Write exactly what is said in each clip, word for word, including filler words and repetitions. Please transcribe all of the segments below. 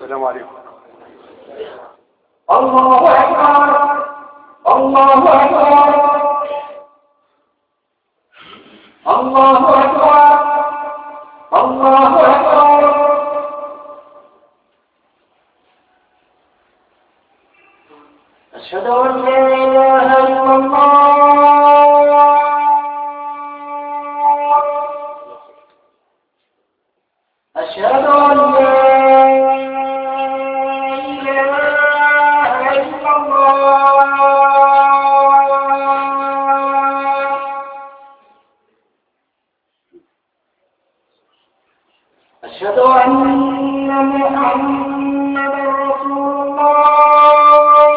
السلام عليكم. الله أكبر الله أكبر الله أكبر الله أكبر. أشهد أن لا إله إلا الله أشهد أن لا إله إلا الله أشهد أن محمدا رسول الله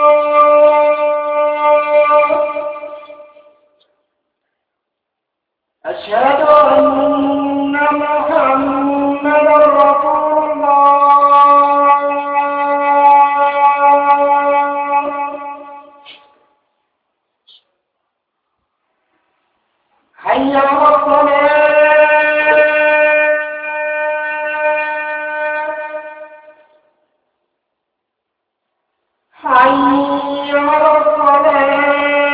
أشهد أن محمدا رسول الله حي على الصلاة حي على الصلاة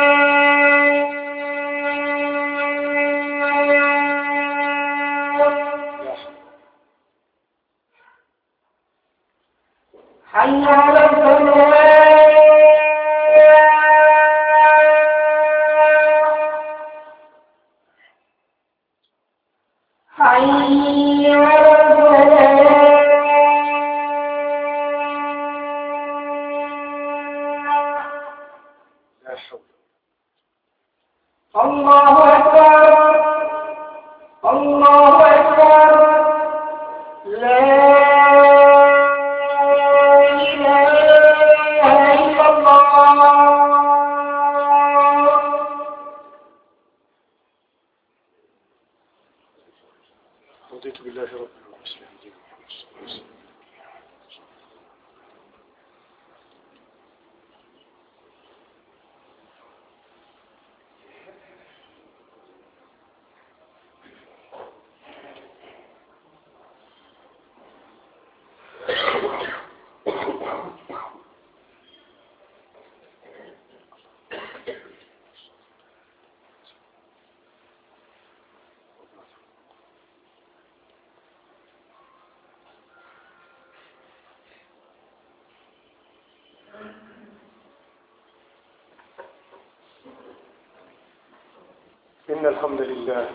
حي على الفلاح حي على الفلاح. الله أكبر الله أكبر لا رضيت بالله ربا وبالإسلام دينا محمد صلى الله عليه وسلم. إن الحمد لله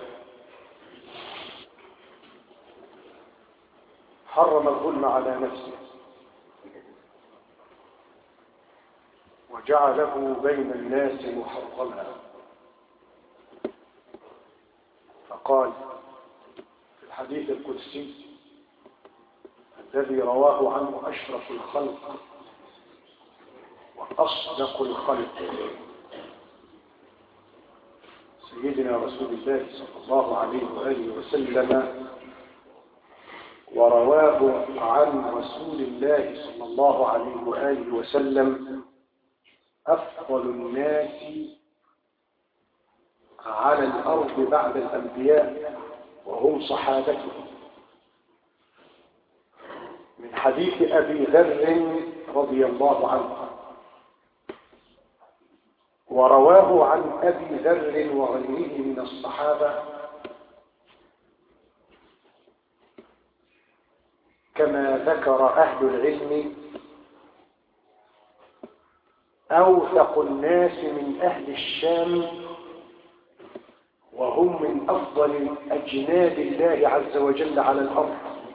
حرم الظلم على نفسه وجعله بين الناس محرما، فقال في الحديث القدسي الذي رواه عنه أشرف الخلق وأصدق الخلق سيدنا رسول الله صلى الله عليه وآله وسلم، ورواه عن رسول الله صلى الله عليه وآله وسلم أفضل الناس على الأرض بعد الأنبياء وهم صحابته، من حديث أبي ذر رضي الله عنه. ورواه عن أبي ذر وغيره من الصحابة كما ذكر أهل العلم أوثق الناس من أهل الشام، وهم من أفضل أجناد الله عز وجل على الأرض.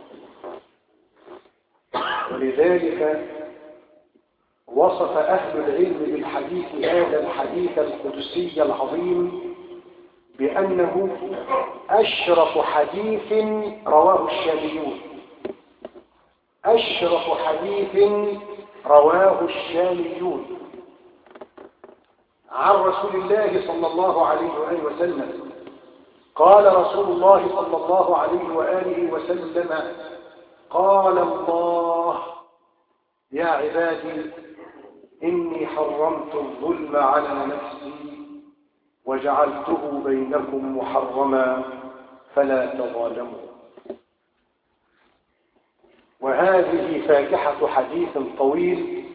ولذلك وصف أهل العلم بالحديث هذا الحديث القدسي العظيم بأنه أشرف حديث رواه الشاميون، أشرف حديث رواه الشاميون عن رسول الله صلى الله عليه وآله وسلم. قال رسول الله صلى الله عليه وآله وسلم: قال الله: يا عبادي إني حرمت الظلم على نفسي وجعلته بينكم محرما فلا تظالموا. وهذه فاكهة حديث طويل،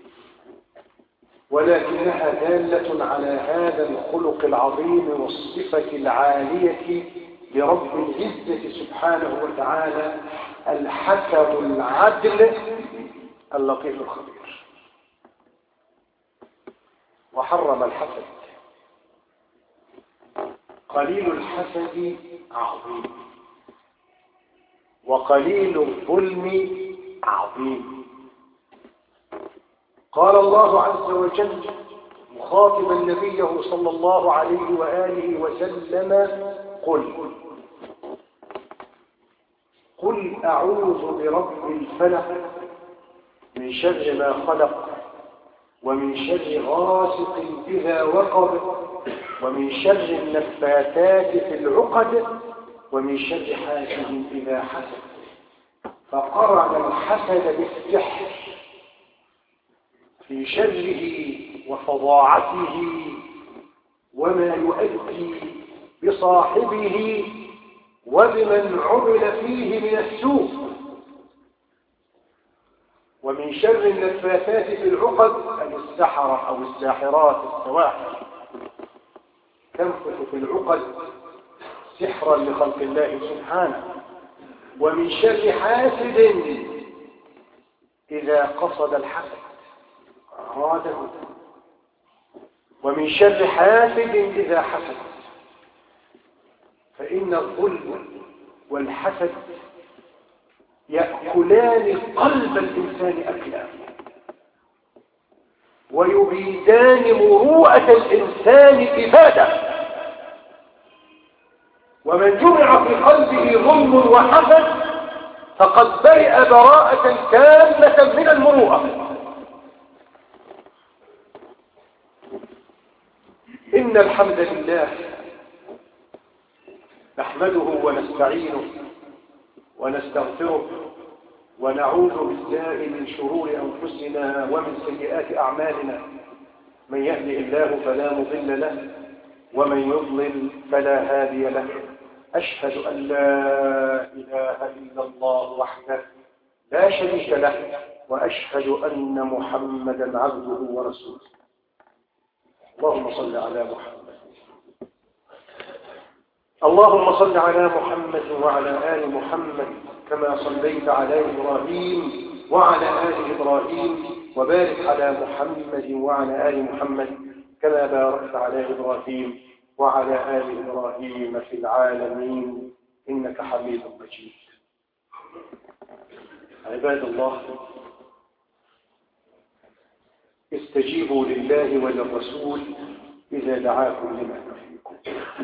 ولكنها دالة على هذا الخلق العظيم والصفة العالية لرب العزة سبحانه وتعالى، الحكم العدل اللطيف الخبير. وحرم الحسد. قليل الحسد عظيم، وقليل الظلم عظيم. قال الله عز وجل مخاطبا نبيه صلى الله عليه وآله وسلم: قل قل أعوذ برب الفلق من شر ما خلق، ومن شر غاسق إذا وقب، ومن شر النفاثات في العقد، ومن شر حاسد إذا حسد. فقرن الحسد بالسحر في شره وفظاعته وما يؤدي بصاحبه وبمن عمل فيه من السوء. ومن شر النفاثات في العقد، أي السحرة أو الساحرات السواحر، تنفث في العقد سحرا لخلق الله سبحانه. ومن شر حاسد إذا قصد الحسد أراده، ومن شر حاسد إذا حسد. فإن الظلم والحسد يأكلان قلب الإنسان أكلا، ويبيدان مروءة الإنسان إبادة. ومن جمع في قلبه ظلم وحسد فقد برئ براءة تامة من المروءة. إن الحمد لله نحمده ونستعينه ونستغفره ونعوذ بالله من شرور أنفسنا ومن سيئات أعمالنا. من يهدي الله فلا مضل له، ومن يضلل فلا هادي له. أشهد أن لا إله إلا الله وحده لا شريك له، وأشهد أن محمدا عبده ورسوله. اللهم صل على محمد. اللهم صل على محمد وعلى آل محمد كما صليت على إبراهيم وعلى آل إبراهيم، وبارك على محمد وعلى آل محمد كما باركت على إبراهيم وعلى آل إبراهيم في العالمين إنك حميد مجيد. عباد الله، استجيبوا لله وللرسول إذا دعاكم لما يحييكم.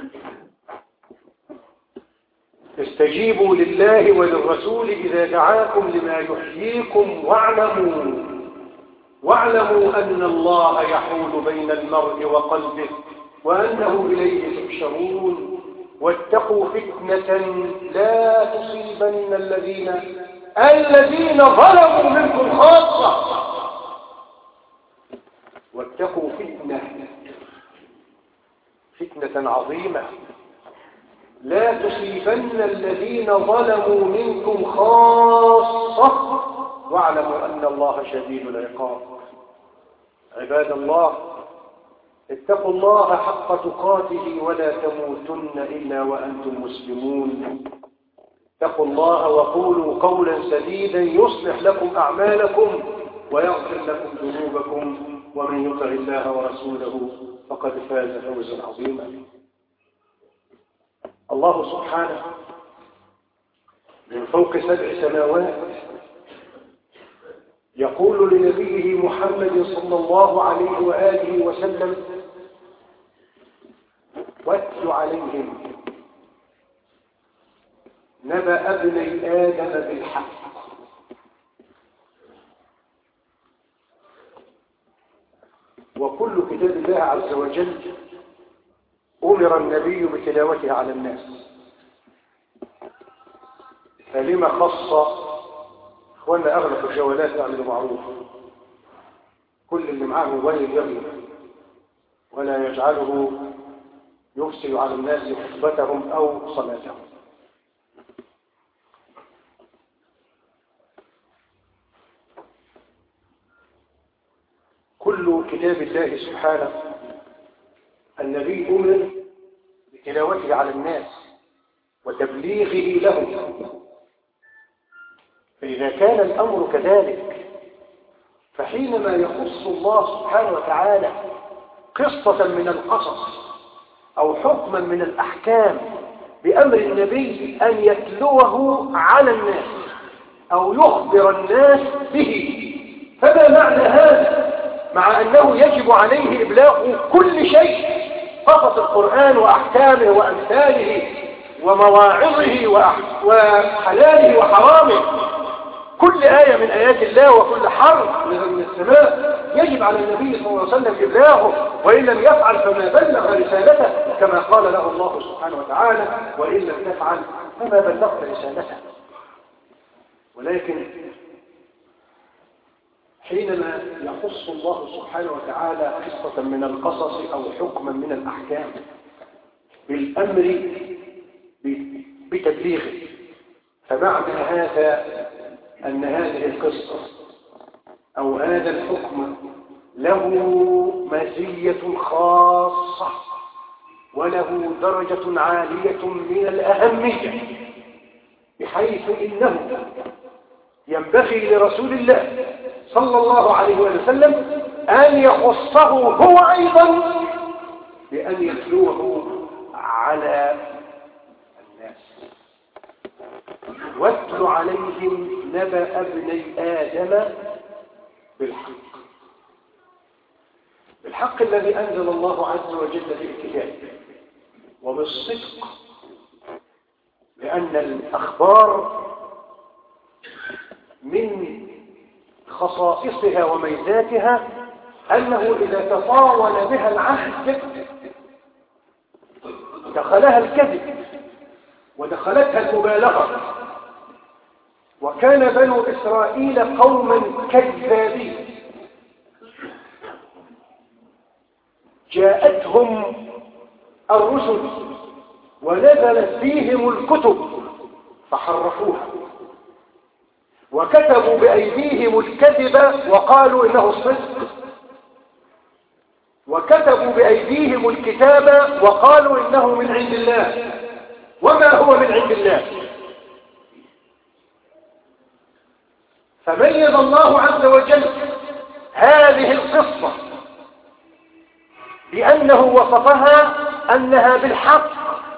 استجيبوا لله وللرسول إذا دعاكم لما يحييكم، واعلموا واعلموا أن الله يحول بين المرء وقلبه، وأنه إليه تحشرون. واتقوا فتنة لا تصيبن الذين الذين ظلموا منكم خاصة. واتقوا فتنة فتنة عظيمة لا تصيبن الذين ظلموا منكم خاصة، واعلموا أن الله شديد العقاب. عباد الله، اتقوا الله حق تقاته ولا تموتن إلا وأنتم مسلمون. اتقوا الله وقولوا قولا سديدا يصلح لكم أعمالكم ويغفر لكم ذنوبكم، ومن يطع الله ورسوله فقد فاز فوزا عظيما. الله سبحانه من فوق سبع سماوات يقول لنبيه محمد صلى الله عليه وآله وسلم: واتل عليهم نبأ ابني آدم بالحق. وكل كتاب الله عز وجل أمر النبي بتلاوته على الناس، فلما خص اخواننا اغلق الجوالات يعملوا معروف، كل اللي معاه موبايل يغلق ولا يجعله يفسد على الناس خطبتهم او صلاتهم. كل كتاب الله سبحانه النبي أمر بتلاوته على الناس وتبليغه لهم. فإذا كان الأمر كذلك فحينما يخص الله سبحانه وتعالى قصة من القصص أو حكما من الأحكام بأمر النبي أن يتلوه على الناس أو يخبر الناس به، فما معنى هذا مع أنه يجب عليه إبلاغ كل شيء، قصص القرآن وأحكامه وأمثاله ومواعظه وحلاله وحرامه، كل آية من آيات الله وكل حرف من السماء يجب على النبي صلى الله عليه وسلم إبلاغه، وإن لم يفعل فما بلغ رسالته كما قال له الله سبحانه وتعالى: وإن لم تفعل فما بلغت رسالته. ولكن حينما يخص الله سبحانه وتعالى قصة من القصص أو حكما من الأحكام بالأمر بتبليغه، فمعنى هذا أن هذه القصة أو هذا الحكم له مزية خاصة وله درجة عالية من الأهمية، بحيث إنه ينبغي لرسول الله صلى الله عليه وسلم أن يخصه هو أيضا بأن يتلوه على الناس. واتل عليهم نبأ ابني آدم بالحق، بالحق الذي أنزل الله عز وجل في الكتاب، وبالصدق، لأن الأخبار من خصائصها وميزاتها أنه إذا تطاول بها العهد دخلها الكذب ودخلتها المبالغة، وكان بنو إسرائيل قوما كذابين، جاءتهم الرسل ونزلت فيهم الكتب فحرفوها وكتبوا بأيديهم الكذب وقالوا إنه الصدق، وكتبوا بأيديهم الكتاب وقالوا إنه من عند الله وما هو من عند الله. فميز الله عز وجل هذه القصة بأنه وصفها أنها بالحق،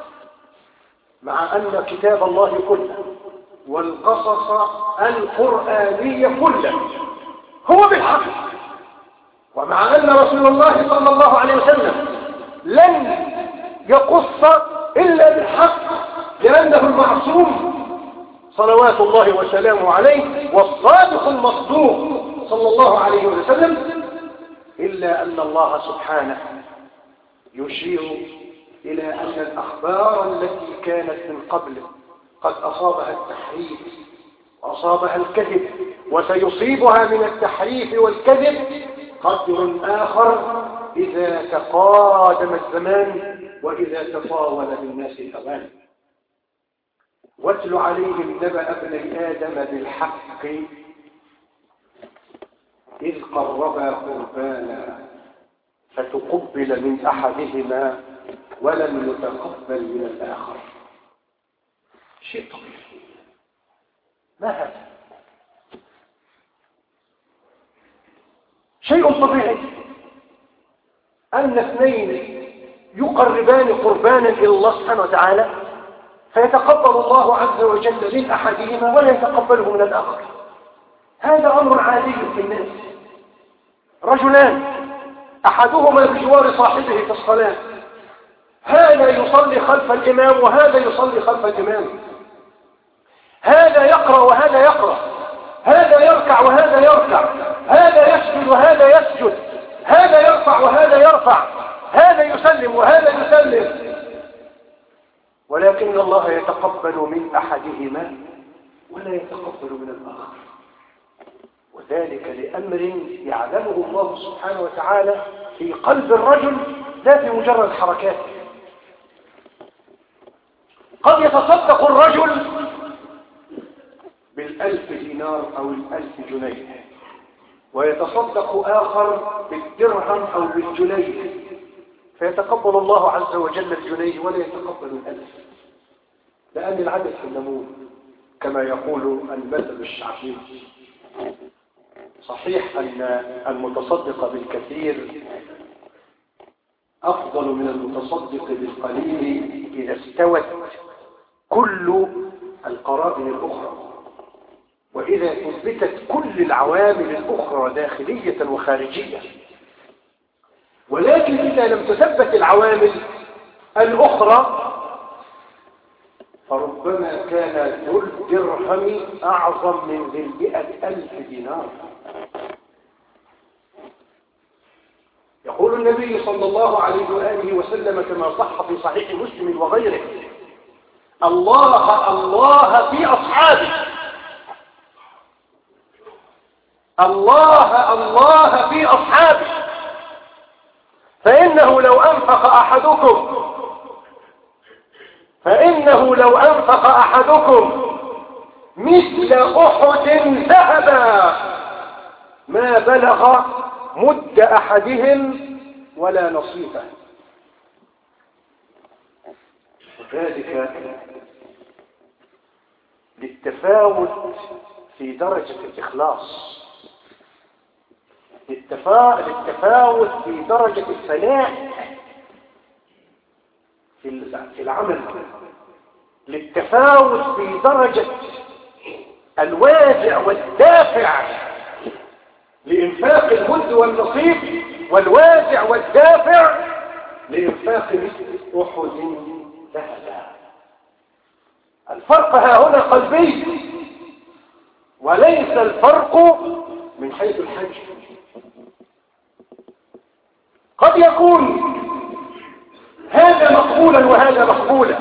مع أن كتاب الله كله والقصص القرآنية كله هو بالحق، ومع أن رسول الله صلى الله عليه وسلم لن يقص إلا بالحق لأنه المعصوم صلوات الله وسلامه عليه والصادق المصدوق صلى الله عليه وسلم، إلا أن الله سبحانه يشير إلى أن الأخبار التي كانت من قبله قد أصابها التحريف وأصابها الكذب، وسيصيبها من التحريف والكذب قدر آخر إذا تقادم الزمان وإذا تطاول بالناس الأوان. واتل عليهم نبأ ابني آدم بالحق إذ قربا قربانا فتقبل من أحدهما ولم يتقبل من الآخر. شيء طبيعي، ما هذا؟ شيء طبيعي أن اثنين يقربان قربانا إلى الله سبحانه وتعالى فيتقبل الله عز وجل من أحدهما ولا يتقبله من الآخر. هذا أمر عادي في الناس. رجلان أحدهما بجوار صاحبه في الصلاة، هذا يصلي خلف الإمام وهذا يصلي خلف الإمام، هذا يقرأ وهذا يقرأ، هذا يركع وهذا يركع، هذا يسجد وهذا يسجد، هذا يرفع وهذا يرفع، هذا يسلم وهذا يسلم، ولكن الله يتقبل من أحدهما ولا يتقبل من الآخر، وذلك لأمر يعلمه الله سبحانه وتعالى في قلب الرجل لا في مجرد حركاته. قد يتصدق الرجل بالألف دينار أو الألف جنيه ويتصدق آخر بالدرهم أو بالجنيه، فيتقبل الله عز وجل الجنيه ولا يتقبل الألف، لأن العدد في النمون كما يقول المثل الشعبي. صحيح أن المتصدق بالكثير أفضل من المتصدق بالقليل إذا استوت كل القرائن الأخرى، وإذا أثبتت كل العوامل الأخرى داخلية وخارجية. ولكن إذا لم تثبت العوامل الأخرى فربما كان ذو الدرهم أعظم من ذي المئة ألف دينار. يقول النبي صلى الله عليه وآله وسلم كما صح في صحيح مسلم وغيره: الله الله في أصحابه، الله الله في أصحابه، فإنه لو أنفق أحدكم فإنه لو أنفق أحدكم مثل أحد ذهبا ما بلغ مد أحدهم ولا نصيفه. وذلك للتفاوت في درجة الإخلاص، للتفاوت في درجة الفناء في العمل، للتفاوت في درجة الوازع والدافع لإنفاق المد والنصيب، والوازع والدافع لإنفاق مثل أحد ذهبا. الفرق ها هنا قلبي وليس الفرق من حيث الحجم. قد يكون هذا مقبولا وهذا مقبولا،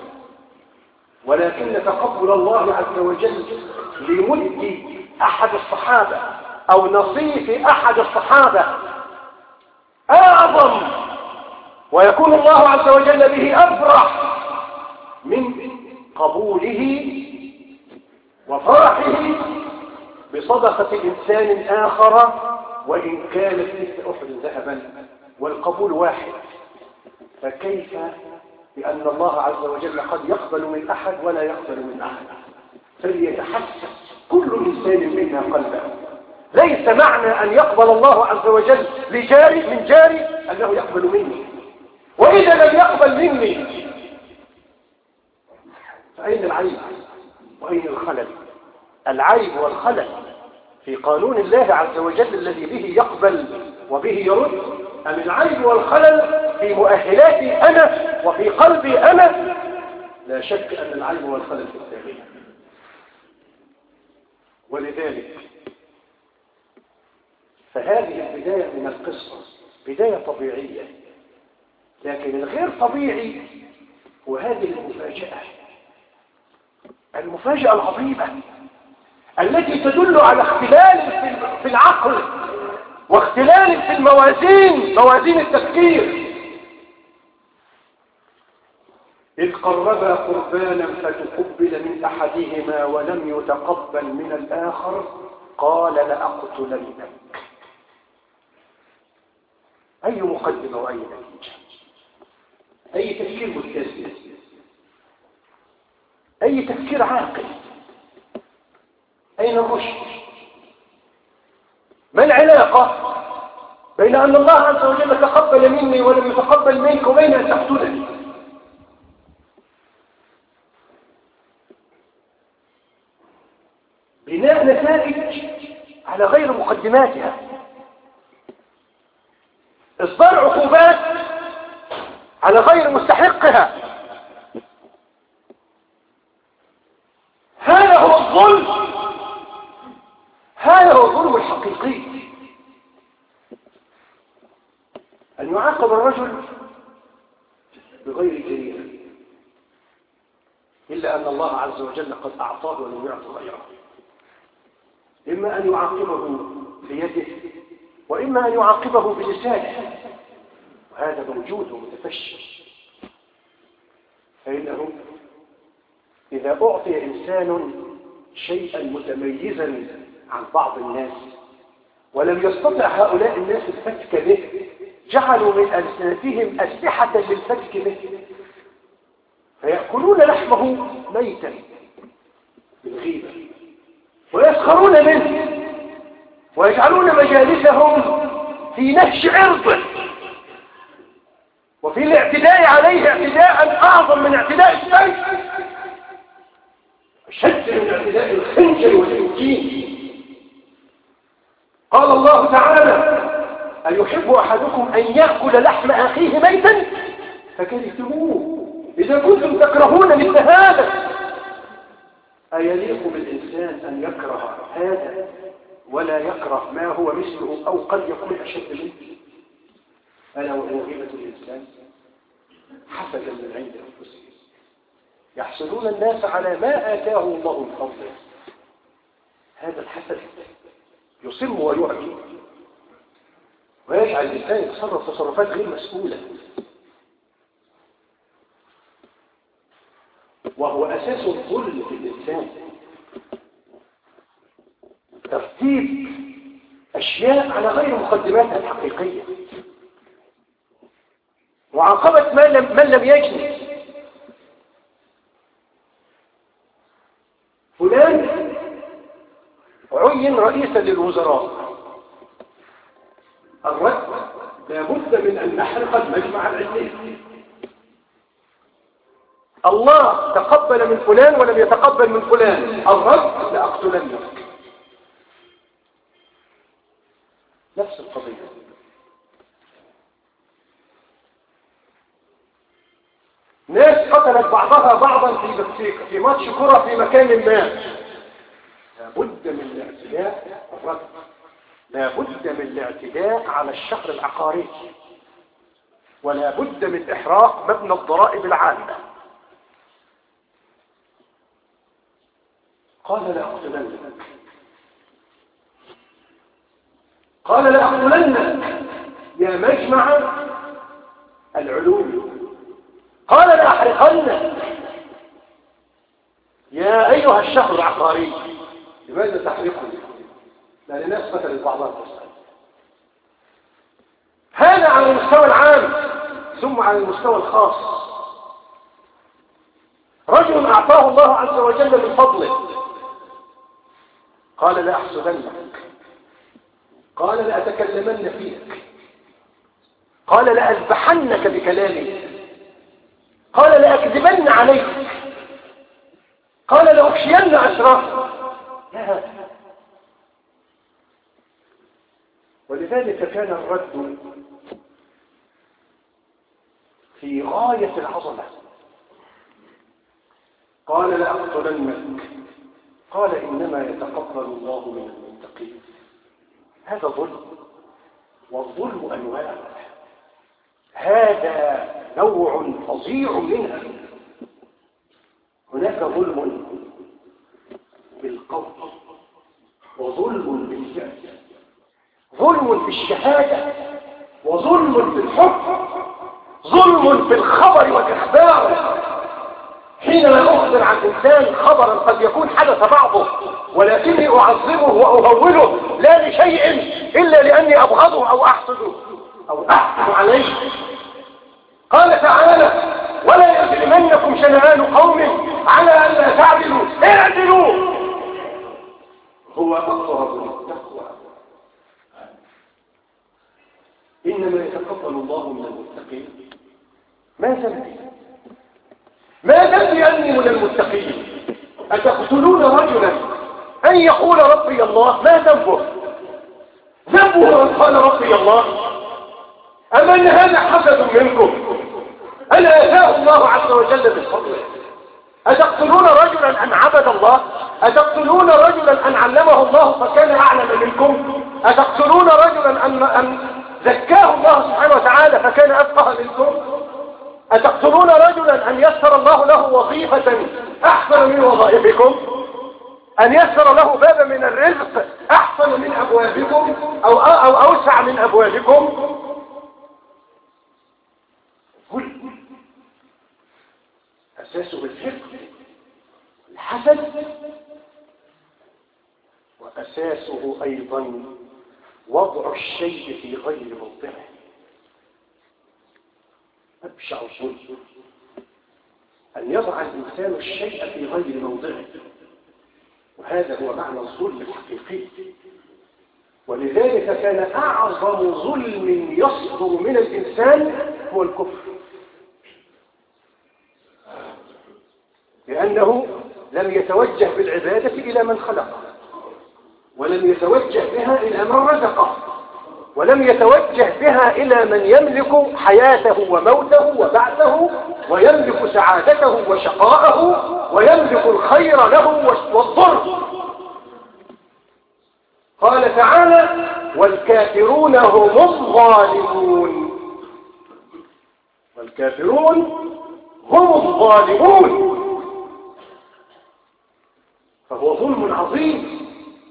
ولكن تقبل الله عز وجل لمد أحد الصحابة أو نصيف أحد الصحابة أعظم، ويكون الله عز وجل به أفرح من قبوله وفرحه بصدقة إنسان آخر وإن كانت مثل أحد ذهبا، والقبول واحد. فكيف بأن الله عز وجل قد يقبل من أحد ولا يقبل من أحد؟ فليتحسس كل إنسان منا قلبه. ليس معنى أن يقبل الله عز وجل لجاري من جاري أنه يقبل مني، وإذا لم يقبل مني فأين العيب وأين الخلل؟ العيب والخلل في قانون الله عز وجل الذي به يقبل وبه يرد، أم العيب والخلل في مؤهلاتي أنا وفي قلبي أنا؟ لا شك أن العيب والخلل في التاريخ. ولذلك فهذه البداية من القصة بداية طبيعية، لكن الغير طبيعي هو هذه المفاجأة، المفاجأة العظيمة التي تدل على اختلال في العقل واختلال في الموازين، موازين التفكير. إذ قربا قربانا فتقبل من أحدهما ولم يتقبل من الآخر قال لأقتلنك. أي مقدمة وأي نتيجة؟ أي تفكير متزن؟ أي تفكير عاقل؟ أين الرشد؟ ما العلاقة بين أن الله عز وجل تقبل مني ولم يتقبل منك وبين أن تقتلني؟ بناء نتائج على غير مقدماتها، إصدار عقوبات على غير مستحقها. هذا هو الظلم، هذا هو الظلم الحقيقي، أن يعاقب الرجل بغير جريمة إلا أن الله عز وجل قد أعطاه ولم يعط غيره، إما أن يعاقبه بيده وإما أن يعاقبه بلسانه، وهذا موجود ومتفشي. فإنه إذا أعطي إنسان شيئا متميزا عن بعض الناس ولم يستطع هؤلاء الناس الفتك به، جعلوا من ألسنتهم أسلحة للفتك به، فيأكلون لحمه ميتا بالغيبة ويسخرون منه ويجعلون مجالسهم في نهش عرضه وفي الاعتداء عليه اعتداء أعظم من اعتداء السيف، أشد من اعتداء الخنجر والسكين. قال الله تعالى: أيحب أحدكم أن يأكل لحم أخيه ميتا فكرهتموه إذا كنتم تكرهون مثل هذا. أيليق بالإنسان أن يكره هذا ولا يكره ما هو مثله أو قد يكون أشد منه؟ ألا وهو غيبة الإنسان حسدا من عند أنفسهم، يحسدون الناس على ما آتاه الله من فضله. هذا الحسد يصم ويعجب ويجعل الإنسان يتصرف تصرفات غير مسؤولة، وهو أساس الظلم في الإنسان. ترتيب أشياء على غير مقدماتها الحقيقية، وعاقبة من لم, من لم يجني. فلان عين رئيسا للوزراء، الرد لابد من أن نحرق المجمع العلمي. الله تقبل من فلان ولم يتقبل من فلان، الرد لأقتلنك. نفس القضية. ناس قتلت بعضها بعضا في في ماتش كرة في مكان ما، لابد من الاعتداء الرد، لابد من الاعتداء على الشهر العقاري، ولا بد من إحراق مبنى الضرائب العامة. قال لأقتلنك، قال لأقتلنك يا مجمع العلوم، قال لأحرقنك يا أيها الشهر العقاري. لماذا تحرقني؟ لأن الناس قتلت بعضها تسأل. هذا على المستوى العام، ثم على المستوى الخاص. رجل أعطاه الله عز وجل من فضله، قال لأحسدنك، قال لأتكلمن فيك، قال لأذبحنك بكلامي، قال لأكذبن عليك، قال لأفشين أسرارك. ولذلك كان الرد في غاية العظمة. قال لأقتلنك، قال إنما يتقبل الله من المتقين. هذا ظلم، والظلم أنواع، هذا نوع فظيع منها. هناك ظلم بالقول، وظلم بالفعل، ظلم في الشهادة، وظلم في الحكم، ظلم في الخبر والإخبار. حينما أخبر عن إنسان خبرا قد يكون حدث بعضه، ولكني أعظمه وأهوله لا لشيء إلا لأني أبغضه أو أحسده أو أحسد عليه. قال تعالى: ولا يجرمنكم شنآن قوم على أن لا تعدلوا اعدلوا هو أقرب للتقوى. إنما يتقبل الله من المتقين. ما ذنبي؟ ما ذنبي أني من المتقين؟ أتقتلون رجلا أن يقول ربي الله؟ ما ذنبه؟ ذنبه أن قال ربي الله؟ أم أن هذا حسد منكم أن آتاه الله عز وجل من فضله؟ أتقتلون رجلا أن عبد الله؟ أتقتلون رجلا أن علمه الله فكان أعلم منكم؟ أتقتلون رجلا أن, أن زكاه الله سبحانه وتعالى فكان أفقه منكم؟ أتقتلون رجلا أن يسر الله له وظيفة أحسن من وظائفكم؟ أن يسر له بابا من الرزق أحسن من أبوابكم أو, أو أوسع من أبوابكم؟ كل أساسه الفقه، الحسد، وأساسه أيضا وضع الشيء في غير موضعه. أبشع الظلم أن يضع الإنسان الشيء في غير موضعه، وهذا هو معنى الظلم الحقيقي. ولذلك كان أعظم ظلم يصدر من الإنسان هو الكفر، لأنه لم يتوجه بالعبادة إلى من خلقه، ولم يتوجه بها إلى من رزقه، ولم يتوجه بها إلى من يملك حياته وموته وبعثه، ويملك سعادته وشقاءه، ويملك الخير له والضر. قال تعالى: والكافرون هم الظالمون. والكافرون هم الظالمون. فهو ظلم عظيم.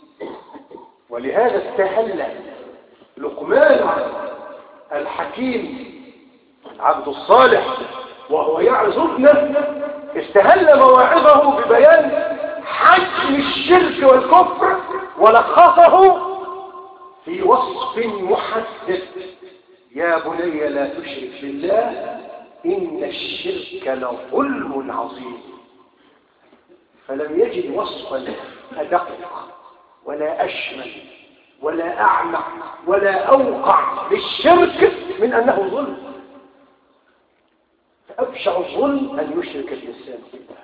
ولهذا استهل لقمان الحكيم العبد الصالح وهو يعظ ابنه، استهل مواعظه ببيان حجم الشرك والكفر، ولخصه في وصف محدد: يا بني لا تشرك بالله إن الشرك لظلم عظيم. فلم يجد وصفا أدق ولا أشمل ولا أعمق ولا أوقع للشرك من أنه ظلم. فأبشع الظلم أن يشرك الإنسان بالله.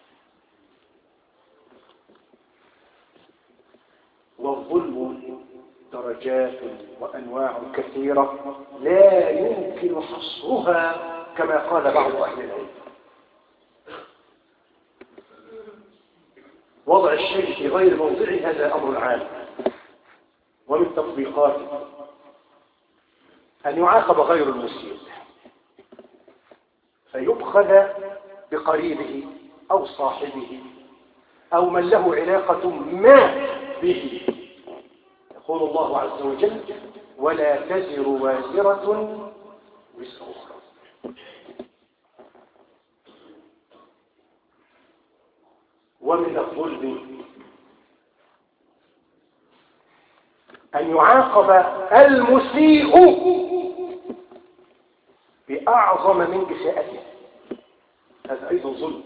والظلم درجات وأنواع كثيرة لا يمكن حصرها كما قال بعض أهل العلم. وضع الشيء في غير موضعه هذا أمر عام، ومن تطبيقاته أن يعاقب غير المسيء فيؤخذ بقريبه أو صاحبه أو من له علاقة ما به. يقول الله عز وجل: ولا تزر وازرة وزر أخرى. ومن الظلم أن يعاقب المسيء بأعظم من إساءته. هذا أيضا ظلم.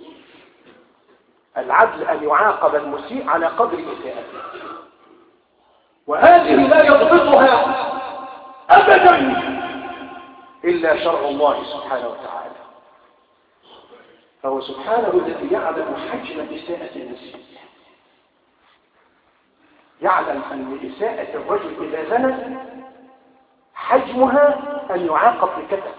العدل أن يعاقب المسيء على قدر إساءته، وهذه لا يضبطها أبدا إلا شرع الله سبحانه وتعالى. فهو سبحانه الذي يعلم حجم إساءة المسيء، يعلم أن إساءة الرجل إذا زنى حجمها أن يعاقب بكذا،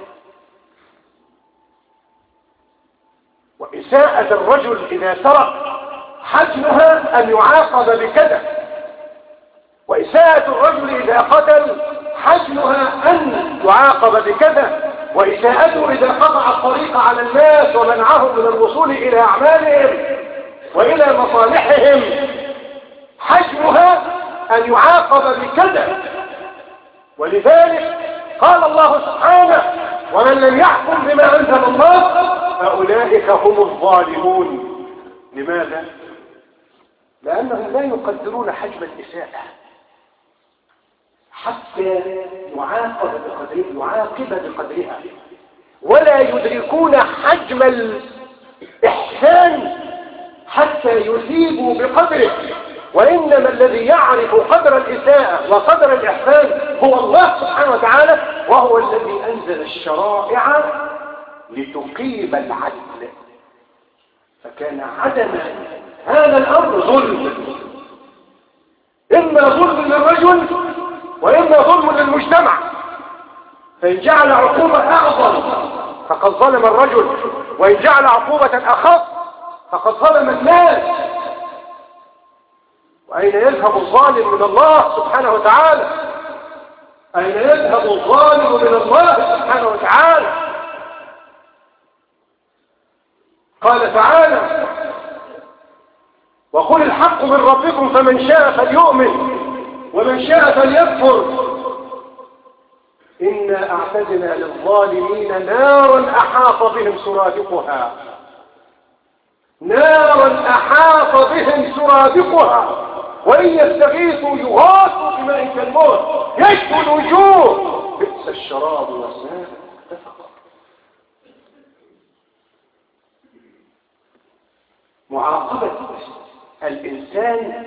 وإساءة الرجل إذا سرق حجمها أن يعاقب بكذا، وإساءة الرجل إذا قتل حجمها أن يعاقب بكذا، وإساءته إذا قطع الطريق على الناس ومنعهم من الوصول إلى أعمالهم وإلى مصالحهم حجمها أن يعاقب بكذا. ولذلك قال الله سبحانه: ومن لم يحكم بما أنزل الله فأولئك هم الظالمون. لماذا؟ لأنهم لا يقدرون حجم الإساءة حتى يعاقب بقدرها يعاقب بقدرها، ولا يدركون حجم الإحسان حتى يثيبوا بقدره. وإنما الذي يعرف قدر الإساءة وقدر الإحسان هو الله سبحانه وتعالى، وهو الذي أنزل الشرائع لتقيم العدل. فكان عدم هذا الأمر ظلم، إما ظلم للرجل وإما ظلم للمجتمع. فإن جعل عقوبة أعظم فقد ظلم الرجل، وإن جعل عقوبة أخف فقد ظلم الناس. وأين يذهب الظالم من الله سبحانه وتعالى؟ أين يذهب الظالم من الله سبحانه وتعالى؟ قال تعالى: وقل الحق من ربكم فمن شاء فليؤمن ومن شاء فليكفر إنا أعتدنا للظالمين نارا أحاط بهم سرادقها نارا أحاط بهم سرادقها وإن يستغيثوا يغاثوا بماء كالمهل يشفي الوجوه بئس الشراب والساء اتفقا. معاقبة الإنسان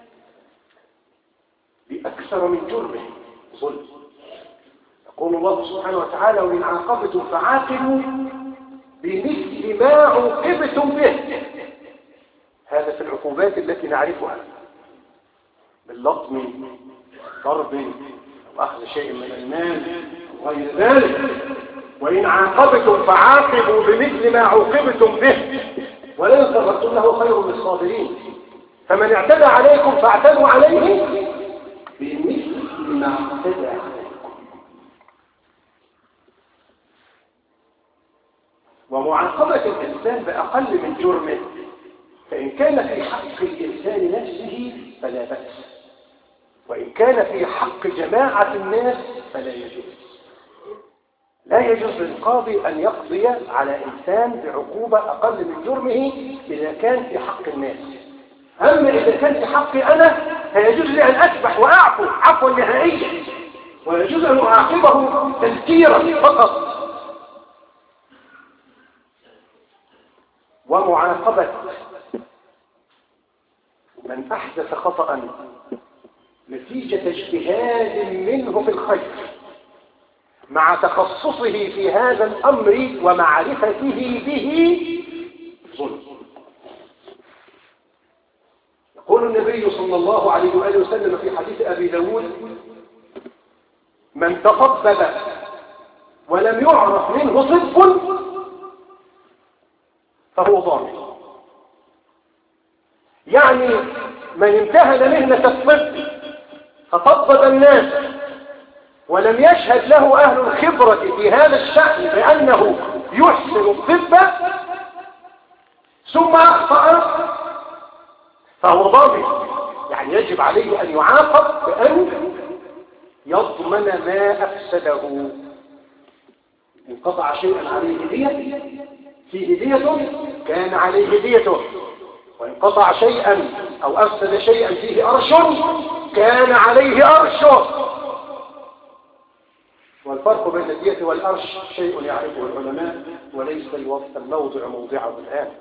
بأكثر من جرمه ظلم. يقول الله سبحانه وتعالى وإن عاقبتم فعاقبوا بمثل ما عوقبتم به. هذا في العقوبات التي نعرفها باللطم، ضرب، أخذ شيء من المال وغير ذلك. وإن عاقبتم فعاقبوا بمثل ما عوقبتم به ولن صبرتم له خير للصابرين. فمن اعتدى عليكم فاعتدوا عليه بمثل ما اعتدى عليكم. ومعاقبة الإنسان بأقل من جرمه فإن كان في حق الإنسان نفسه فلا بأس، وإن كان في حق جماعة الناس فلا يجوز. لا يجوز للقاضي أن يقضي على إنسان بعقوبة أقل من جرمه إذا كان في حق الناس. أما إذا كان في حقي أنا فيجوز لي أن أسبح وأعفو عفوا نهائيا، ويجوز أن أعاقبه تذكيرا فقط. ومعاقبة من أحدث خطأ نتيجة اجتهاد منه في الخير مع تخصصه في هذا الأمر ومعرفته به ظلم. يقول النبي صلى الله عليه وآله وسلم في حديث أبي داود من تطبب ولم يعرف منه طب فهو ضامن. يعني من امتهن مهنة الطب فطبب الناس ولم يشهد له أهل الخبرة في هذا الشأن بأنه يحسن الطب ثم أخطأ فهو ضامن. يعني يجب عليه أن يعاقب بأن يضمن ما أفسده. إن قطع شيئا عليه دية فيه دية كان عليه ديته، وإن قطع شيئا أو أفسد شيئا فيه أرش كان عليه أرشه. والفرق بين الدية والأرش شيء يعرفه العلماء وليس الموضع موضعه الآن.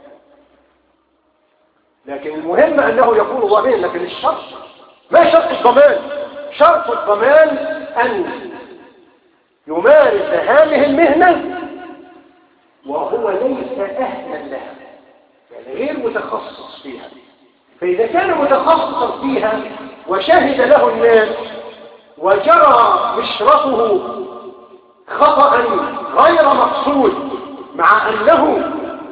لكن المهم أنه يكون ضامنا. لكن الشرط ما شرط الضمان؟ شرط الضمان أن يمارس هذه المهنة وهو ليس أهلا لها، يعني غير متخصص فيها. فإذا كان متخصصا فيها وشهد له الناس وجرى مشرفه خطأ غير مقصود مع أنه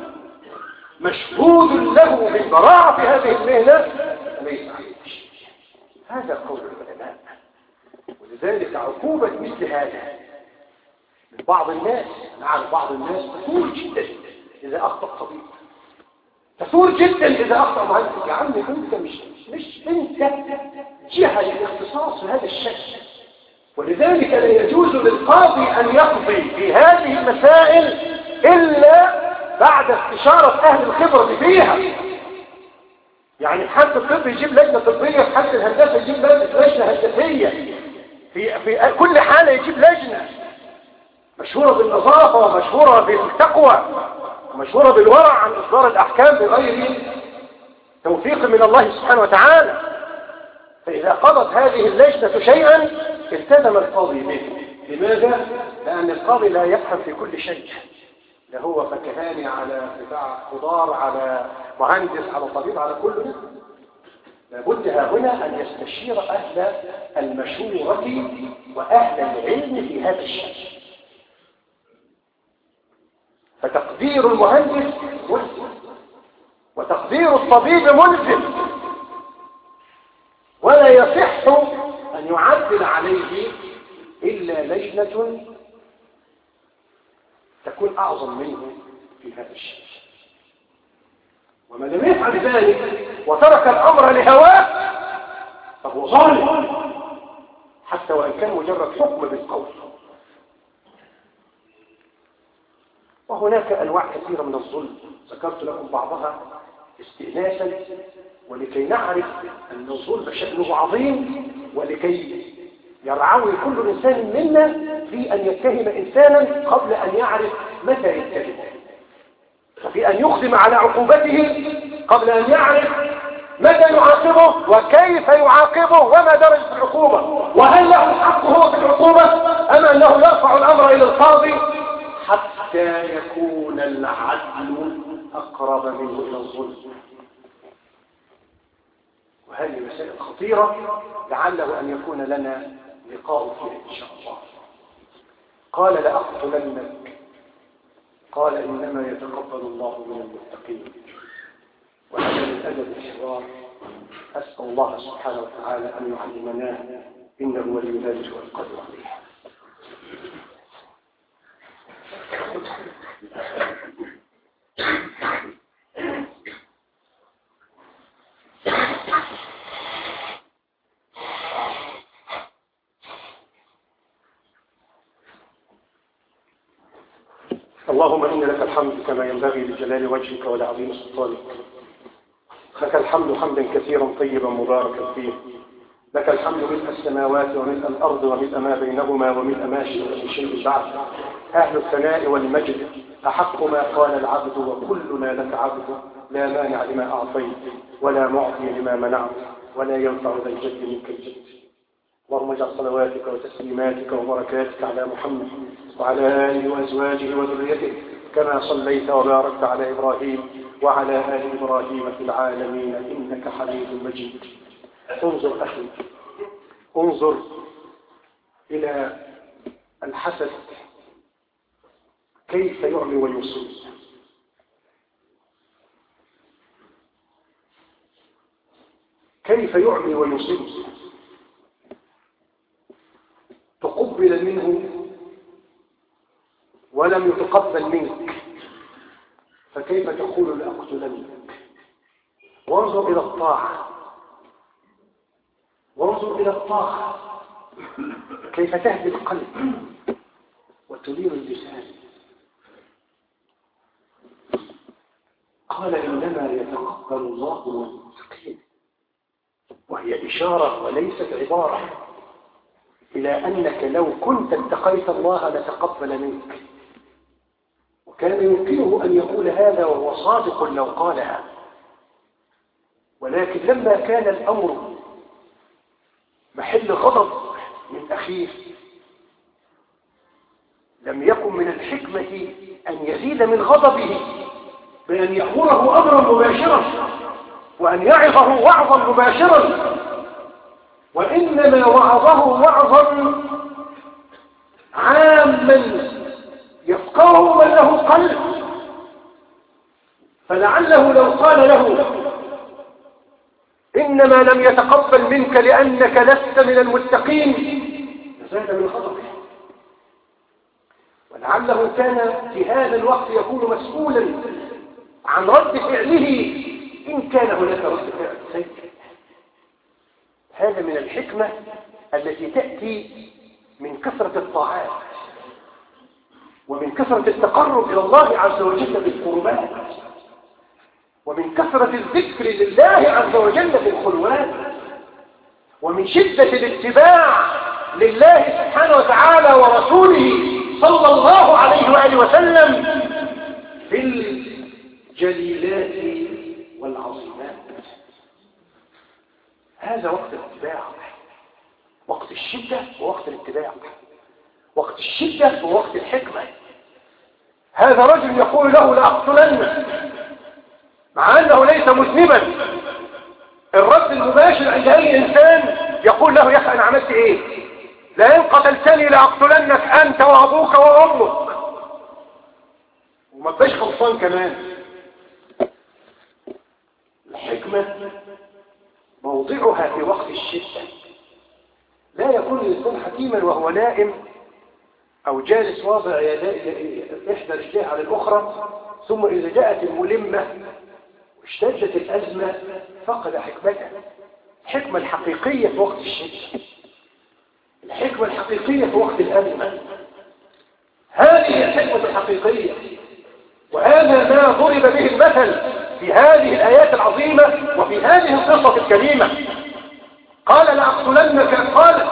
مشهود له بالبراعة في هذه المهنة ليس عليه شيء. هذا قول العلماء. ولذلك عقوبة مثل هذا من بعض الناس، نعم بعض الناس تثور جدا إذا أخطأ طبيب، تثور جدا إذا أخطأ مهندس. يا عم أنت مش مش أنت جهة الاختصاص في هذا الشيء. ولذلك لا يجوز للقاضي أن يقضي في هذه المسائل إلا بعد استشارة أهل الخبرة فيها. يعني حتى الطب يجيب لجنة طبية، حتى الهندسة يجيب لجنة هندسية، في في كل حالة يجيب لجنة مشهورة بالنظافة ومشهورة بالتقوى ومشهورة بالورع عن إصدار الأحكام بغير توفيق من الله سبحانه وتعالى. فإذا قضت هذه اللجنة شيئا التزم القاضي به. لماذا؟ لأن القاضي لا يفهم في كل شيء، لا هو فكهاني على بتاع خضار على مهندس على طبيب على كل ده. لابد هنا أن يستشير أهل المشورة وأهل العلم في هذا الشيء. فتقدير المهندس ملزم وتقدير الطبيب ملزم، ولا يصح أن يعدل عليه إلا لجنة تكون أعظم منه في هذا الشيء. ومن لم يفعل ذلك وترك الأمر لهواه فهو ظالم، حتى وإن كان مجرد حكم بالقول. وهناك أنواع كثيرة من الظلم ذكرت لكم بعضها استئناسا ولكي نعرف أن أن الظلم شأنه عظيم، ولكي يرعوي كل إنسان منا في أن يتهم إنسانا قبل أن يعرف متى يتهم، وفي أن يقدم على عقوبته قبل أن يعرف متى يعاقبه وكيف يعاقبه وما درجة العقوبة، وهل له الحق هو في العقوبة أم أنه يرفع الأمر إلى القاضي حتى يكون العدل أقرب منه إلى الظلم. وهذه مسائل خطيرة لعله أن يكون لنا لقاء فيها إن شاء الله. قال لأقتلنك، قال إنما يتقبل الله من المتقين. وهذا من أدب الحوار. أسأل الله سبحانه وتعالى أن يعلمنا، إنه ولي ذلك والقدر عليه. اللهم إن لك الحمد كما ينبغي لجلال وجهك ولعظيم سلطانك. لك الحمد حمدا كثيرا طيبا مباركا فيه. لك الحمد ملء السماوات وملء الأرض وملء ما بينهما وملء ما شئت من شيء بعد. أهل الثناء والمجد أحق ما قال العبد وكلنا لك عبد، لا مانع لما أعطيت ولا معطي لما منعت ولا ينفع ذا الجد منك الجد. اللهم اجعل صلواتك وتسليماتك وبركاتك على محمد وعلى آله وأزواجه وذريته كما صليت وباركت على إبراهيم وعلى آل إبراهيم في العالمين إنك حميد مجيد. انظر أخي، انظر إلى الحسد كيف يعمي ويصيب. كيف يعمي ويصيب. تقبل منه ولم يتقبل منك، فكيف تقول لأقتلنك؟ وانظر إلى الطاعة، وانظر إلى الطاعة كيف تهدي القلب وتلين اللسان. قال إنما يتقبل الله من المتقين، وهي إشارة وليست عبارة إلى أنك لو كنت اتقيت الله لتقبل منك. وكان يمكنه أن يقول هذا وهو صادق لو قالها، ولكن لما كان الأمر محل غضب من أخيه لم يكن من الحكمة أن يزيد من غضبه بأن يأمره أمرا مباشرا وأن يعظه وعظا مباشرا، وإنما وعظه وعظا عاما يفقهه من له قلب. فلعله لو قال له إنما لم يتقبل منك لأنك لست من المتقين لزاد من غضبه، ولعله كان في هذا الوقت يكون مسؤولا عن رد فعله إن كان هناك رد فعل سيء. هذا من الحكمة التي تأتي من كثرة الطاعات ومن كثرة التقرب إلى الله عز وجل بالقربات ومن كثرة الذكر لله عز وجل بالخلوات ومن شدة الاتباع لله سبحانه وتعالى ورسوله صلى الله عليه وآله وسلم في الجليلات والعظيمات. هذا وقت الاتباع، وقت الشدة ووقت الاتباع. وقت الشدة ووقت الحكمة. هذا رجل يقول له لأقتلنك مع أنه ليس مذنبا. الرد المباشر عند أي إنسان يقول له يا أخي أنا عملت إيه؟ لئن قتلتني لأقتلنك أنت وأبوك وأمك، وما تبقاش خلصان كمان. الحكمة موضعها في وقت الشدة. لا يكون الإنسان حكيما وهو نائم أو جالس واضع إحدى رجليه على الأخرى، ثم إذا جاءت الملمة واشتدت الأزمة فقد حكمته. الحكمة الحقيقية في وقت الشدة، الحكمة الحقيقية في وقت الأزمة، هذه الحكمة الحقيقية. وهذا ما ضرب به المثل في هذه الآيات العظيمة وفي هذه القصة الكريمة. قال لأقتلنك، قال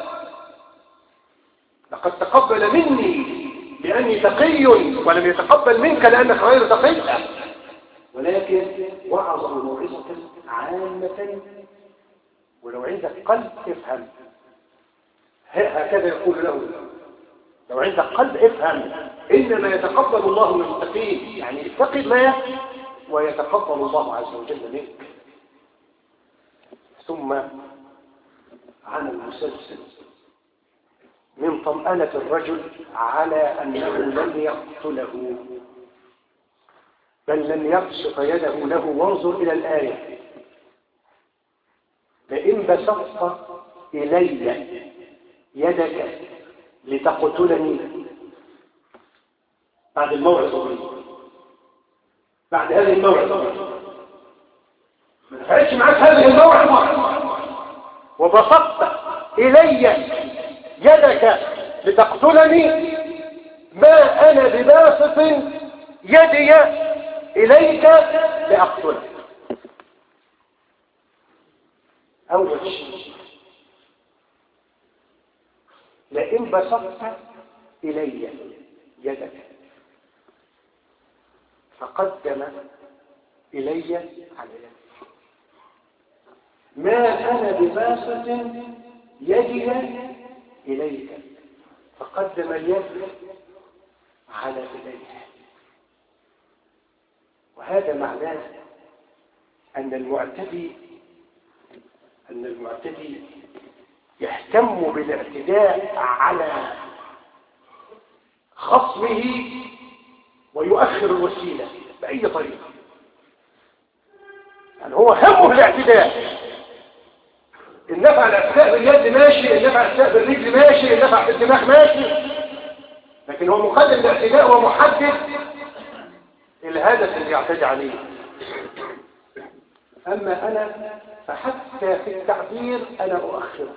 لقد تقبل مني لأني تقي ولم يتقبل منك لأنك غير تقي، ولكن وعظ موعظة عامة. ولو عندك قلب افهم، هكذا يقول له، لو عندك قلب افهم إنما يتقبل الله من المتقين، يعني اتق الله ويتقبل الله عز وجل منك. ثم عن المسلسل من طمأنة الرجل على أنه لم يقتله بل لم يبسط يده له. وانظر إلى الآية: لئن بسطت إلي يدك لتقتلني. بعد الموعظة، بعد هذه الموعظة ما نفعتش معك هذه الموعظة وبسطت إلي يدك لتقتلني، ما أنا بباسط يدي إليك لأقتلك. أول شيء لئن بسطت إلي يدك، فقدم إلي على يدك. ما أنا بباسط يدي إليك، فقدم اليد على إليه. وهذا معناه أن المعتدي أن المعتدي يهتم بالاعتداء على خصمه ويؤخر الوسيلة بأي طريقة. يعني هو همه الاعتداء، إن نفع الاعتداء باليد ماشي، إن نفع الاعتداء بالرجل ماشي، إن نفع بالدماغ ماشي، لكن هو مقدم الاعتداء ومحدد الهدف اللي يعتدي عليه. أما أنا فحتى في التعبير أنا أؤخرك،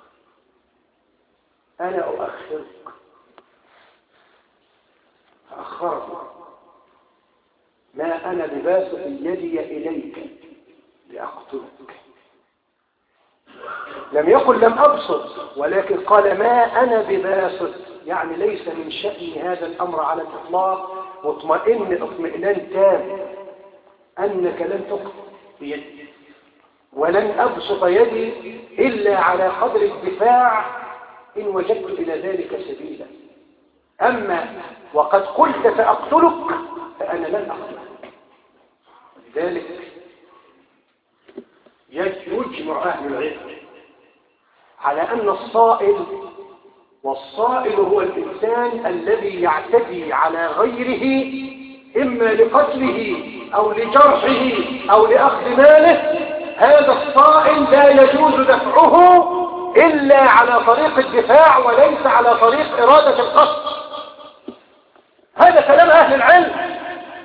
أنا أؤخرك فأخرك. ما أنا بباسط يدي إليك لأقتلك. لم يقل لم أبسط، ولكن قال ما أنا بباسط، يعني ليس من شأن هذا الأمر على الإطلاق، واطمئن اطمئنان تام أنك لن تقتل بيدي، ولن أبسط يدي إلا على قدر الدفاع إن وجدت إلى ذلك سبيلا. أما وقد قلت سأقتلك فأنا لن أقتلك. لذلك يجمع أهل العلم على أن الصائل، والصائل هو الإنسان الذي يعتدي على غيره إما لقتله أو لجرحه أو لأخذ ماله، هذا الصائل لا يجوز دفعه إلا على طريق الدفاع وليس على طريق إرادة القتل. هذا كلام أهل العلم،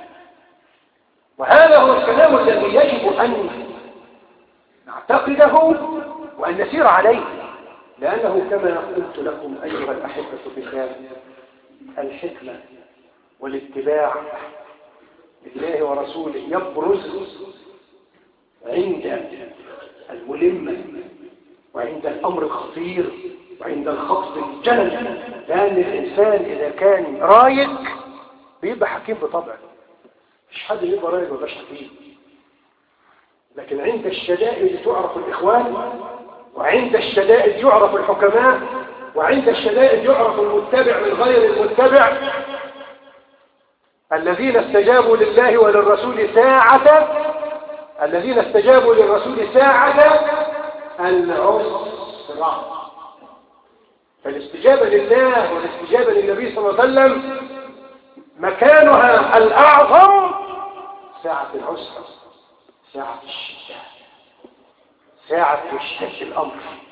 وهذا هو الكلام الذي يجب أن نعتقده وأن نسير عليه، لأنه كما قلت لكم أيها الأحبة في الله، الحكمة والاتباع لله ورسوله يبرز عند الملمة وعند الأمر الخطير وعند الخطر الجلل، لأن الإنسان إذا كان رايق بيبقى حكيم بطبعه، مش حد يبقى رايق ويبقى حكيم. لكن عند الشدائد تعرف الإخوان، وعند الشدائد يعرف الحكماء، وعند الشدائد يعرف المتبع من غير المتبع. الذين استجابوا لله وللرسول ساعة الذين استجابوا للرسول ساعة العسرة. فالاستجابة لله والاستجابة للنبي صلى الله عليه وسلم مكانها الأعظم ساعة العسرة، ساعة الشدة، ساعة اشتد الأمر.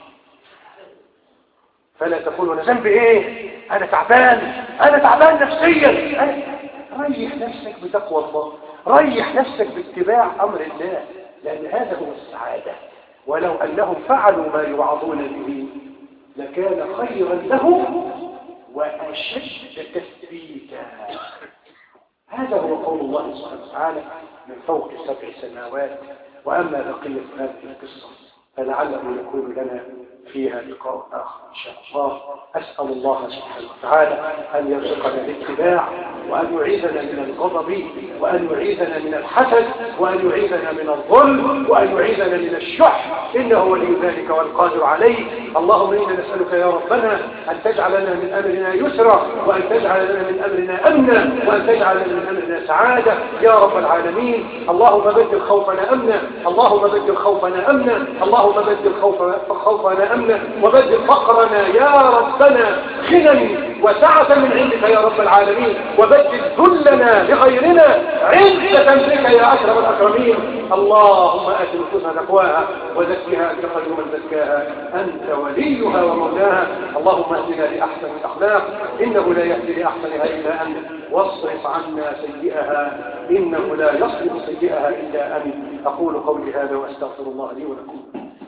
فلا تقول أنا ذنبي إيه، أنا تعبان، أنا تعبان نفسيا. أنا ريح نفسك بتقوى الله، ريح نفسك باتباع أمر الله، لأن هذا هو السعادة. ولو أنهم فعلوا ما يوعظون به لكان خيرا لهم وأشد تثبيتا. هذا هو قول الله سبحانه وتعالى من فوق سبع سماوات. وأما بقية هذه القصة فلعله يكون لنا فيها لقاء آخر إن شاء الله. أسأل الله سبحانه وتعالى أن يرزقنا الاتباع، وأن يعيذنا من الغضب، وأن يعيذنا من الحسد، وأن يعيذنا من الظلم، وأن يعيذنا من الشح، إنه ولي ذلك والقادر عليه. اللهم إنا نسألك يا ربنا أن تجعل لنا من أمرنا يسرا، وأن تجعل لنا من أمرنا أمنا، وأن تجعل لنا من أمرنا سعادة يا رب العالمين. اللهم بدل خوفنا أمنا، اللهم بدل خوفنا أمنا، اللهم بدل خوفنا أمنا، وبدل فقرنا يا ربنا غنى وسعة من عندك يا رب العالمين، وبدل ذلنا لغيرنا عزة بك يا أكرم الأكرمين. اللهم آت نفوسنا تقواها وزكها أنت خير من زكاها، أنت وليها ومولاها. اللهم اهدنا لأحسن الأخلاق، إنه لا يهدي لأحسنها إلا أنت، واصرف عنا سيئها، إنه لا يصرف سيئها إلا أنت. أقول قولي هذا وأستغفر الله لي ولكم.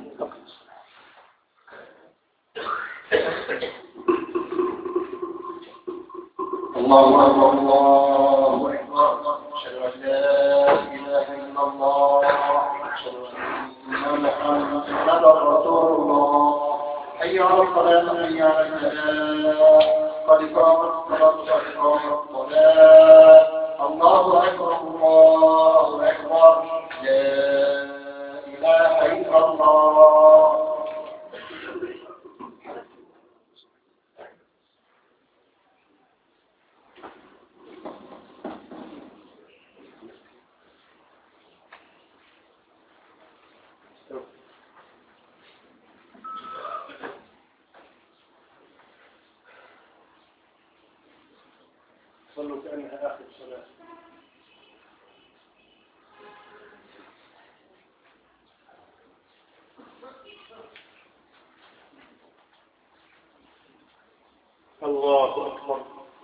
الله أكبر الله أكبر، أشهد أن لا إله إلا الله، أشهد أن محمدا رسول الله. حي على الصلاة، حي على الفلاح، قد قامت الصلاة، قد قامت الصلاة. الله أكبر الله أكبر، لا إله إلا الله. صلوا كأنها آخر صلاة. الله أكبر.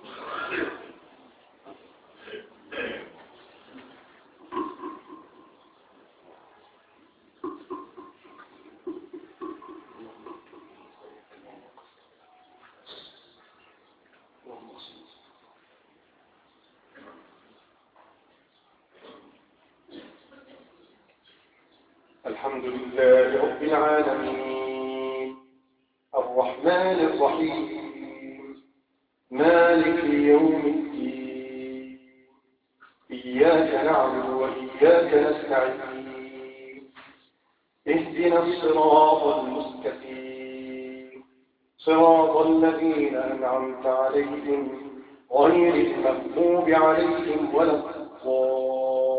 الحمد لله رب العالمين، الرحمن الرحيم، مالك يوم الدين، إياك نعبد وإياك نستعين، اهدنا الصراط المستقيم، صراط الذين أنعمت عليهم غير المغضوب عليهم ولا الضالين.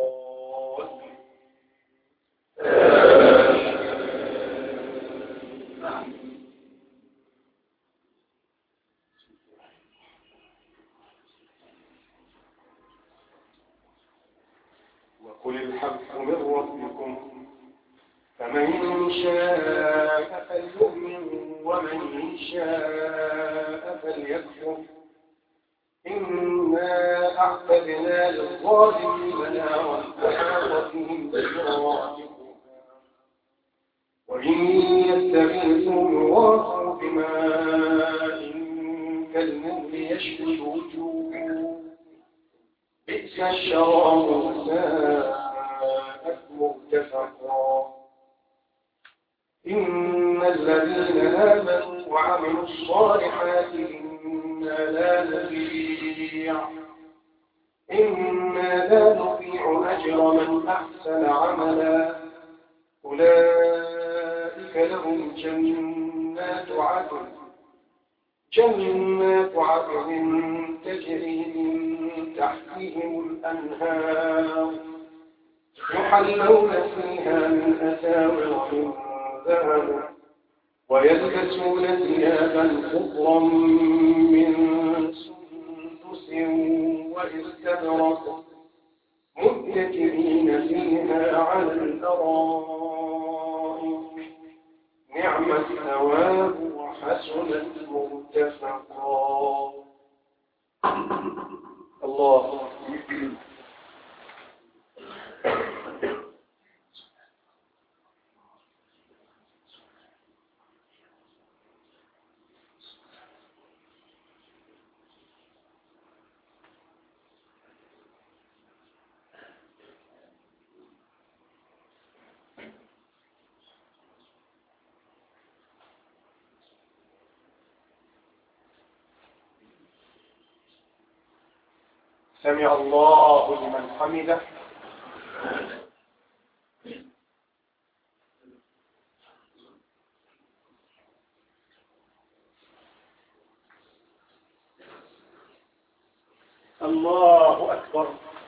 وقل الحق من ربكم، فمن شاء فليؤمن ومن شاء فليكفر، إنا أعتدنا للظالمين نارا أحاط بهم سرادقها، وإن يستغيثوا يغاثوا بماء كالمهل يشوي الوجوه، بئس الشراب وساءت مرتفقا. إن الذين آمنوا وعملوا الصالحات إنا لا نضيع إنا لا نضيع أجر من أحسن عملا. أولئك لهم جنات عدن جنات عدن تجري من تحتهم الأنهار، يحلون فيها من أساور من ذهب، ويلبسون ثيابا خضرا من سندس واستبرق، متكئين فيها على الأرائك، نعم الثواب وحسنت مرتفقا. الله سمع الله لمن حمده. الله أكبر.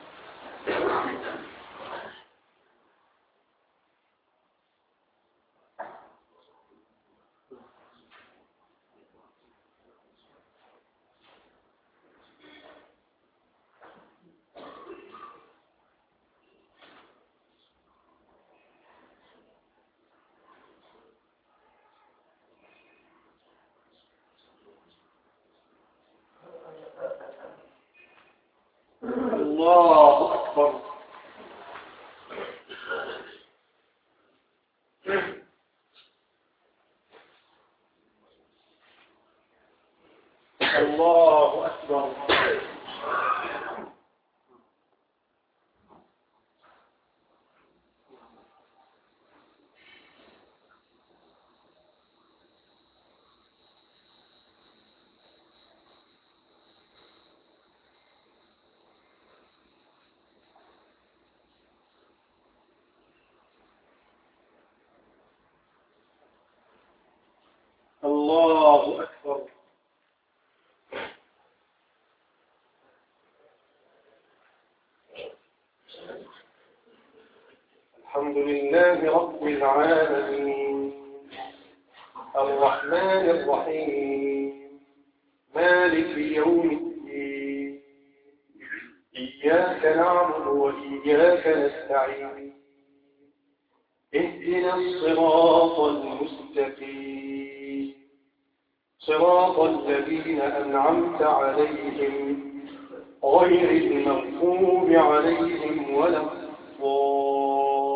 الله أكبر. الله أكبر. الله أكبر. الحمد لله رب العالمين الرحمن الرحيم مالك يوم الدين إياك نعبد وإياك نستعين اهدنا الصراط المستقيم صراط الذين أنعمت عليهم غير المغضوب عليهم ولا الضالين.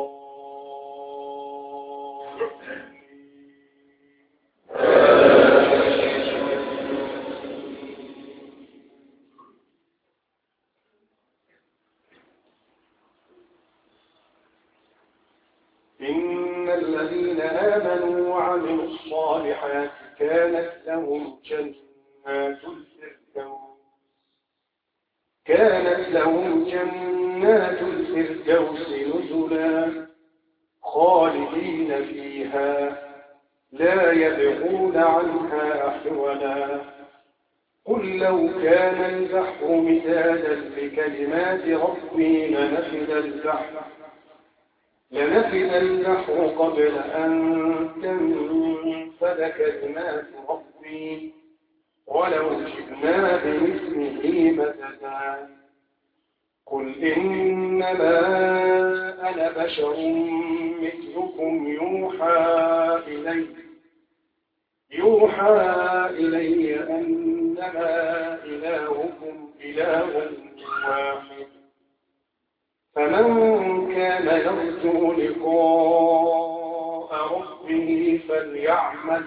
إن الذين آمنوا وعملوا الصالحات كانت لهم جنات الفردوس كانت لهم جنات الفردوس نزلا خالدين فيها لا يبغون عنها حولا. قل لو كان البحر مدادا لكلمات ربي لنفد البحر لنفد البحر قبل أن تنفد كلمات ربي ولو جئنا بمثله مددا. قل إنما أنا بشر مثلكم يوحى إلي يوحى إلي أنما إلهكم إله واحد فمن كان يرجو لقاء ربه فليعمل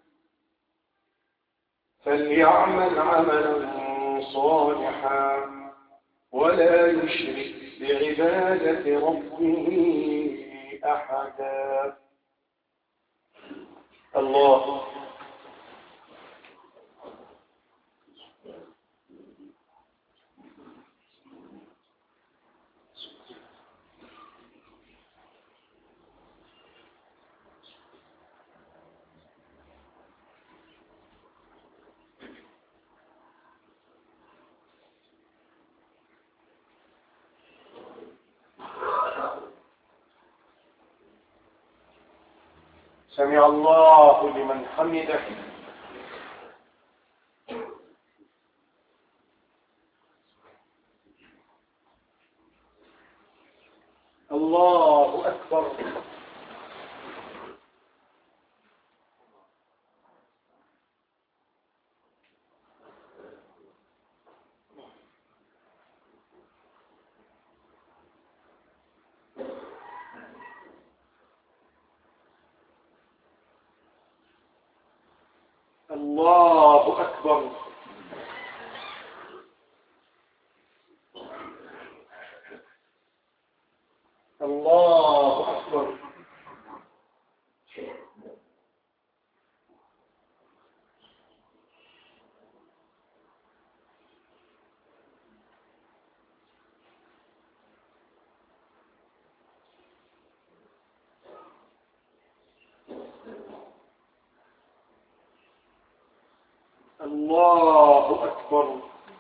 فليعمل عملا صالحا ولا يشرك بعبادة ربه أحدا. الله سمع الله لمن حمده. الله أكبر. الله أكبر. الله أكبر. الله أكبر.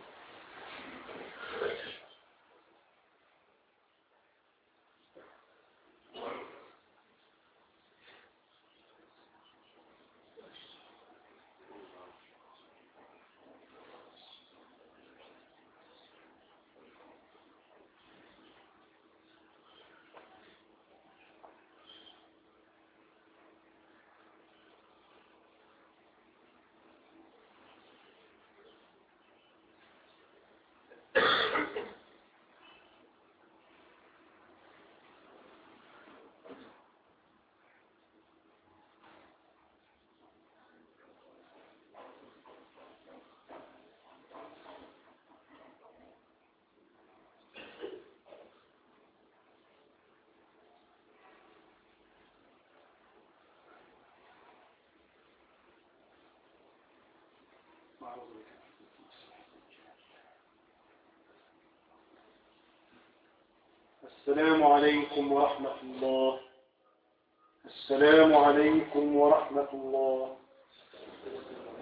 السلام عليكم ورحمة الله. السلام عليكم ورحمة الله.